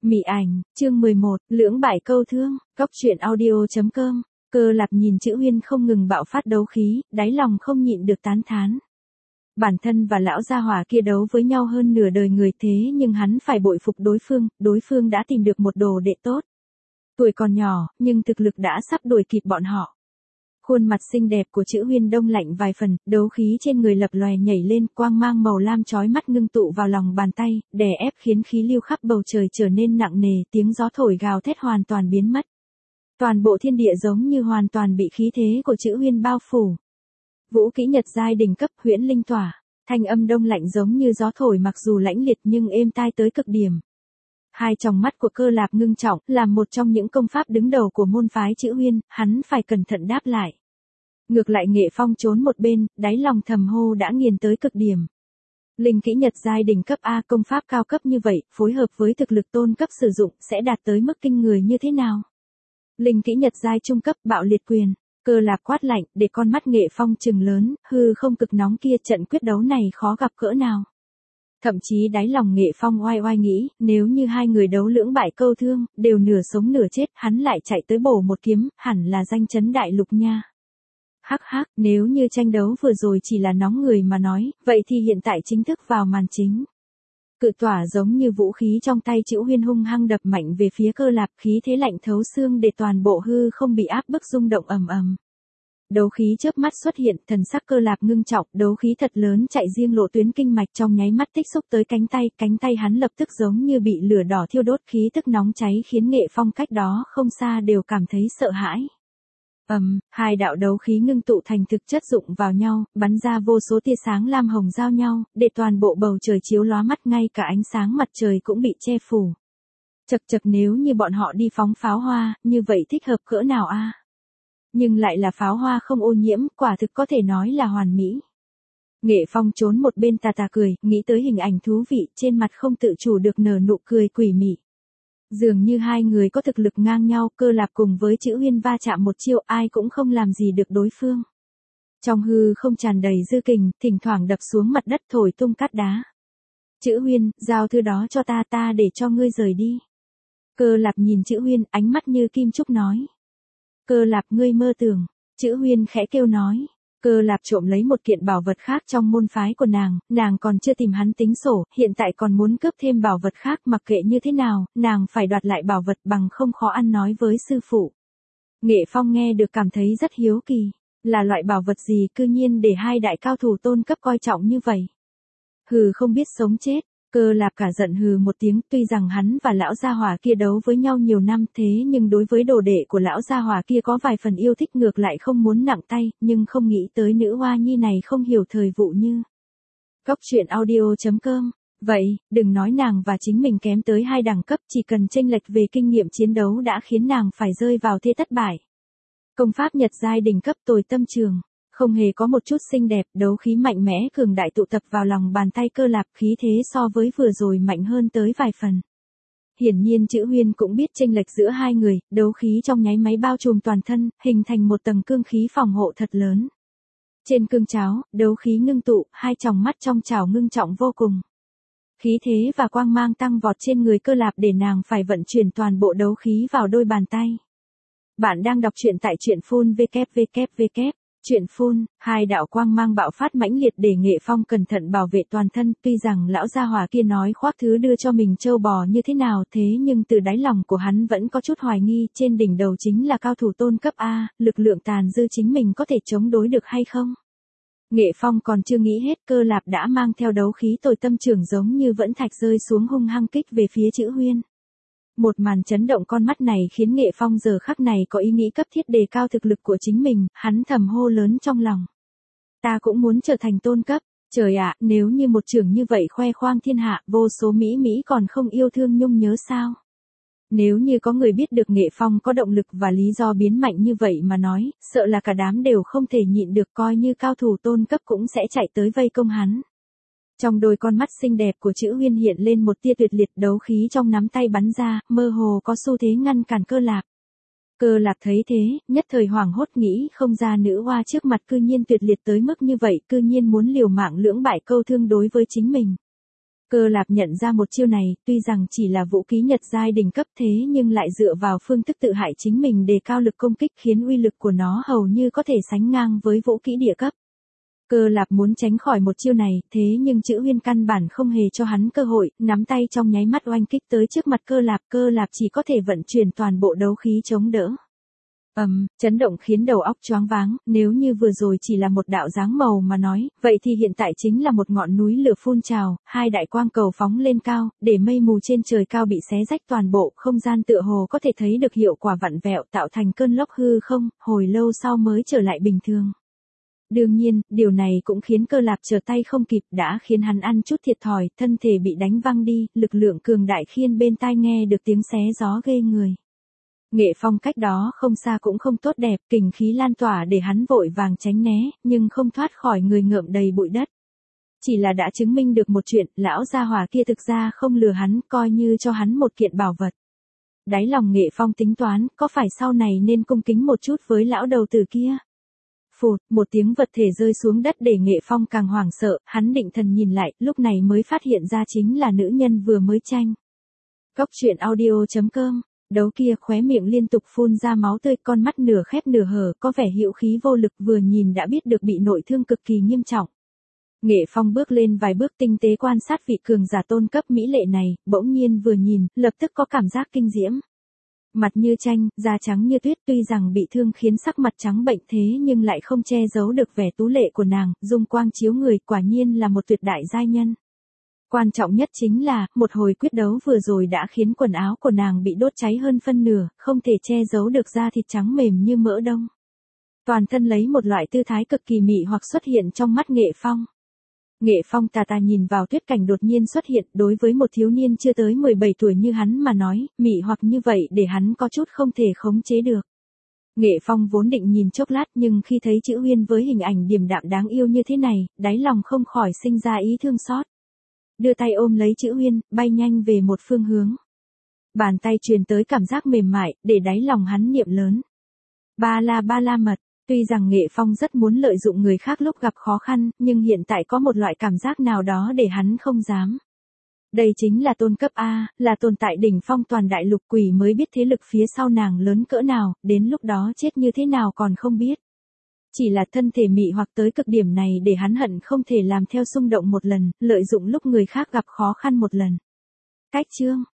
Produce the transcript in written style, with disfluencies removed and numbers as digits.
Mị ảnh, chương 11, lưỡng bại câu thương, góc truyện audio.com. Cơ Lạp nhìn Chữ Huyên không ngừng bạo phát đấu khí, đáy lòng không nhịn được tán thán. Bản thân và lão gia hỏa kia đấu với nhau hơn nửa đời người thế nhưng hắn phải bội phục đối phương đã tìm được một đồ đệ tốt. Tuổi còn nhỏ, nhưng thực lực đã sắp đuổi kịp bọn họ. Khuôn mặt xinh đẹp của Chữ Huyên đông lạnh vài phần, đấu khí trên người lập lòe nhảy lên, quang mang màu lam chói mắt ngưng tụ vào lòng bàn tay, đè ép khiến khí lưu khắp bầu trời trở nên nặng nề, tiếng gió thổi gào thét hoàn toàn biến mất. Toàn bộ thiên địa giống như hoàn toàn bị khí thế của Chữ Huyên bao phủ. Vũ kỹ nhật giai đỉnh cấp huyễn linh tỏa, thanh âm đông lạnh giống như gió thổi mặc dù lãnh liệt nhưng êm tai tới cực điểm. Hai tròng mắt của Cơ Lạp ngưng trọng, làm một trong những công pháp đứng đầu của môn phái Chữ Huyên, hắn phải cẩn thận đáp lại. Ngược lại Nghệ Phong trốn một bên, đáy lòng thầm hô đã nghiền tới cực điểm. Linh kỹ nhật giai đỉnh cấp A, công pháp cao cấp như vậy, phối hợp với thực lực tôn cấp sử dụng, sẽ đạt tới mức kinh người như thế nào? Linh kỹ nhật giai trung cấp, bạo liệt quyền. Cơ Lạp quát lạnh, để con mắt Nghệ Phong trừng lớn, hư không cực nóng kia, trận quyết đấu này khó gặp cỡ nào. Thậm chí đáy lòng Nghệ Phong oai oai nghĩ, nếu như hai người đấu lưỡng bại câu thương, đều nửa sống nửa chết, hắn lại chạy tới bổ một kiếm, hẳn là danh chấn đại lục nha. Hắc hắc, nếu như tranh đấu vừa rồi chỉ là nóng người mà nói, vậy thì hiện tại chính thức vào màn chính. Cự tỏa giống như vũ khí trong tay Chữ Huyên hung hăng đập mạnh về phía Cơ Lạp, khí thế lạnh thấu xương để toàn bộ hư không bị áp bức rung động ầm ầm. Đấu khí chớp mắt xuất hiện, thần sắc Cơ Lạp ngưng trọng, đấu khí thật lớn chạy riêng lộ tuyến kinh mạch trong nháy mắt tích xúc tới cánh tay hắn lập tức giống như bị lửa đỏ thiêu đốt, khí tức nóng cháy khiến Nghệ Phong cách đó không xa đều cảm thấy sợ hãi. Hai đạo đấu khí ngưng tụ thành thực chất dụng vào nhau, bắn ra vô số tia sáng lam hồng giao nhau, để toàn bộ bầu trời chiếu lóa mắt, ngay cả ánh sáng mặt trời cũng bị che phủ. Chậc chậc, nếu như bọn họ đi phóng pháo hoa, như vậy thích hợp cỡ nào a? Nhưng lại là pháo hoa không ô nhiễm, quả thực có thể nói là hoàn mỹ. Nghệ Phong trốn một bên tà tà cười, nghĩ tới hình ảnh thú vị, trên mặt không tự chủ được nở nụ cười quỷ mị. Dường như hai người có thực lực ngang nhau, Cơ Lạp cùng với Chữ Huyên va chạm một chiêu, ai cũng không làm gì được đối phương. Trong hư không tràn đầy dư kình, thỉnh thoảng đập xuống mặt đất thổi tung cát đá. Chữ Huyên, giao thư đó cho ta để cho ngươi rời đi. Cơ Lạp nhìn Chữ Huyên, ánh mắt như kim trúc nói. Cơ Lạp, ngươi mơ tưởng. Chữ Huyên khẽ kêu nói. Cơ Lạp trộm lấy một kiện bảo vật khác trong môn phái của nàng còn chưa tìm hắn tính sổ, hiện tại còn muốn cướp thêm bảo vật khác, mặc kệ như thế nào, nàng phải đoạt lại bảo vật, bằng không khó ăn nói với sư phụ. Nghệ Phong nghe được cảm thấy rất hiếu kỳ, là loại bảo vật gì cư nhiên để hai đại cao thủ tôn cấp coi trọng như vậy. Hừ, không biết sống chết. Cơ Lạp cả giận hừ một tiếng, tuy rằng hắn và lão gia hỏa kia đấu với nhau nhiều năm thế nhưng đối với đồ đệ của lão gia hỏa kia có vài phần yêu thích, ngược lại không muốn nặng tay, nhưng không nghĩ tới nữ hoa nhi này không hiểu thời vụ như. Góc truyện audio.com. Vậy, đừng nói nàng và chính mình kém tới hai đẳng cấp, chỉ cần chênh lệch về kinh nghiệm chiến đấu đã khiến nàng phải rơi vào thế thất bại. Công pháp nhật giai đỉnh cấp tồi tâm trường. Không hề có một chút xinh đẹp, đấu khí mạnh mẽ cường đại tụ tập vào lòng bàn tay Cơ Lạp, khí thế so với vừa rồi mạnh hơn tới vài phần. Hiển nhiên Chữ Huyên cũng biết chênh lệch giữa hai người, đấu khí trong nháy máy bao trùm toàn thân, hình thành một tầng cương khí phòng hộ thật lớn. Trên cương cháo, đấu khí ngưng tụ, hai tròng mắt trong chảo ngưng trọng vô cùng. Khí thế và quang mang tăng vọt trên người Cơ Lạp để nàng phải vận chuyển toàn bộ đấu khí vào đôi bàn tay. Bạn đang đọc truyện tại truyện phun www. Chuyện phun, hai đạo quang mang bạo phát mãnh liệt để Nghệ Phong cẩn thận bảo vệ toàn thân, tuy rằng lão gia hỏa kia nói khoác thứ đưa cho mình trâu bò như thế nào thế nhưng từ đáy lòng của hắn vẫn có chút hoài nghi, trên đỉnh đầu chính là cao thủ tôn cấp A, lực lượng tàn dư chính mình có thể chống đối được hay không? Nghệ Phong còn chưa nghĩ hết, Cơ Lạp đã mang theo đấu khí tồi tâm trường giống như vẫn thạch rơi xuống hung hăng kích về phía Chữ Huyên. Một màn chấn động con mắt này khiến Nghệ Phong giờ khắc này có ý nghĩ cấp thiết đề cao thực lực của chính mình, hắn thầm hô lớn trong lòng. Ta cũng muốn trở thành tôn cấp, trời ạ, nếu như một trưởng như vậy khoe khoang thiên hạ, vô số mỹ còn không yêu thương nhung nhớ sao? Nếu như có người biết được Nghệ Phong có động lực và lý do biến mạnh như vậy mà nói, sợ là cả đám đều không thể nhịn được, coi như cao thủ tôn cấp cũng sẽ chạy tới vây công hắn. Trong đôi con mắt xinh đẹp của Chữ Huyên hiện lên một tia tuyệt liệt, đấu khí trong nắm tay bắn ra, mơ hồ có xu thế ngăn cản Cơ Lạp. Cơ Lạp thấy thế, nhất thời hoảng hốt nghĩ không ra nữ hoa trước mặt cư nhiên tuyệt liệt tới mức như vậy, cư nhiên muốn liều mạng lưỡng bại câu thương đối với chính mình. Cơ Lạp nhận ra một chiêu này, tuy rằng chỉ là vũ khí nhật giai đỉnh cấp thế nhưng lại dựa vào phương thức tự hại chính mình đề cao lực công kích khiến uy lực của nó hầu như có thể sánh ngang với vũ khí địa cấp. Cơ Lạp muốn tránh khỏi một chiêu này, thế nhưng Chữ Huyên căn bản không hề cho hắn cơ hội, nắm tay trong nháy mắt oanh kích tới trước mặt Cơ Lạp chỉ có thể vận chuyển toàn bộ đấu khí chống đỡ. Chấn động khiến đầu óc choáng váng, nếu như vừa rồi chỉ là một đạo dáng màu mà nói, vậy thì hiện tại chính là một ngọn núi lửa phun trào, hai đại quang cầu phóng lên cao, để mây mù trên trời cao bị xé rách toàn bộ, không gian tựa hồ có thể thấy được hiệu quả vặn vẹo tạo thành cơn lốc hư không, hồi lâu sau mới trở lại bình thường. Đương nhiên, điều này cũng khiến Cơ Lạp trở tay không kịp đã khiến hắn ăn chút thiệt thòi, thân thể bị đánh văng đi, lực lượng cường đại khiến bên tai nghe được tiếng xé gió ghê người. Nghệ Phong cách đó không xa cũng không tốt đẹp, kình khí lan tỏa để hắn vội vàng tránh né, nhưng không thoát khỏi người ngợm đầy bụi đất. Chỉ là đã chứng minh được một chuyện, lão gia hỏa kia thực ra không lừa hắn, coi như cho hắn một kiện bảo vật. Đáy lòng Nghệ Phong tính toán, có phải sau này nên cung kính một chút với lão đầu tử kia. Phụt, một tiếng vật thể rơi xuống đất để Nghệ Phong càng hoảng sợ, hắn định thần nhìn lại, lúc này mới phát hiện ra chính là nữ nhân vừa mới tranh. Cóc truyện audio.com. Đấu kia khóe miệng liên tục phun ra máu tươi, con mắt nửa khép nửa hở, có vẻ hữu khí vô lực, vừa nhìn đã biết được bị nội thương cực kỳ nghiêm trọng. Nghệ Phong bước lên vài bước tinh tế quan sát vị cường giả tôn cấp mỹ lệ này, bỗng nhiên vừa nhìn, lập tức có cảm giác kinh diễm. Mặt như tranh, da trắng như tuyết, tuy rằng bị thương khiến sắc mặt trắng bệnh thế nhưng lại không che giấu được vẻ tú lệ của nàng, dung quang chiếu người, quả nhiên là một tuyệt đại giai nhân. Quan trọng nhất chính là, một hồi quyết đấu vừa rồi đã khiến quần áo của nàng bị đốt cháy hơn phân nửa, không thể che giấu được da thịt trắng mềm như mỡ đông. Toàn thân lấy một loại tư thái cực kỳ mị hoặc xuất hiện trong mắt Nghệ Phong. Nghệ Phong tà tà nhìn vào tuyết cảnh đột nhiên xuất hiện, đối với một thiếu niên chưa tới 17 tuổi như hắn mà nói, mị hoặc như vậy để hắn có chút không thể khống chế được. Nghệ Phong vốn định nhìn chốc lát nhưng khi thấy Chữ Huyên với hình ảnh điềm đạm đáng yêu như thế này, đáy lòng không khỏi sinh ra ý thương xót. Đưa tay ôm lấy Chữ Huyên, bay nhanh về một phương hướng. Bàn tay truyền tới cảm giác mềm mại, để đáy lòng hắn niệm lớn. Ba la mật, tuy rằng Nghệ Phong rất muốn lợi dụng người khác lúc gặp khó khăn, nhưng hiện tại có một loại cảm giác nào đó để hắn không dám. Đây chính là tôn cấp A, là tồn tại đỉnh phong toàn đại lục, quỷ mới biết thế lực phía sau nàng lớn cỡ nào, đến lúc đó chết như thế nào còn không biết. Chỉ là thân thể mị hoặc tới cực điểm này để hắn hận không thể làm theo xung động một lần, lợi dụng lúc người khác gặp khó khăn một lần. Cách chương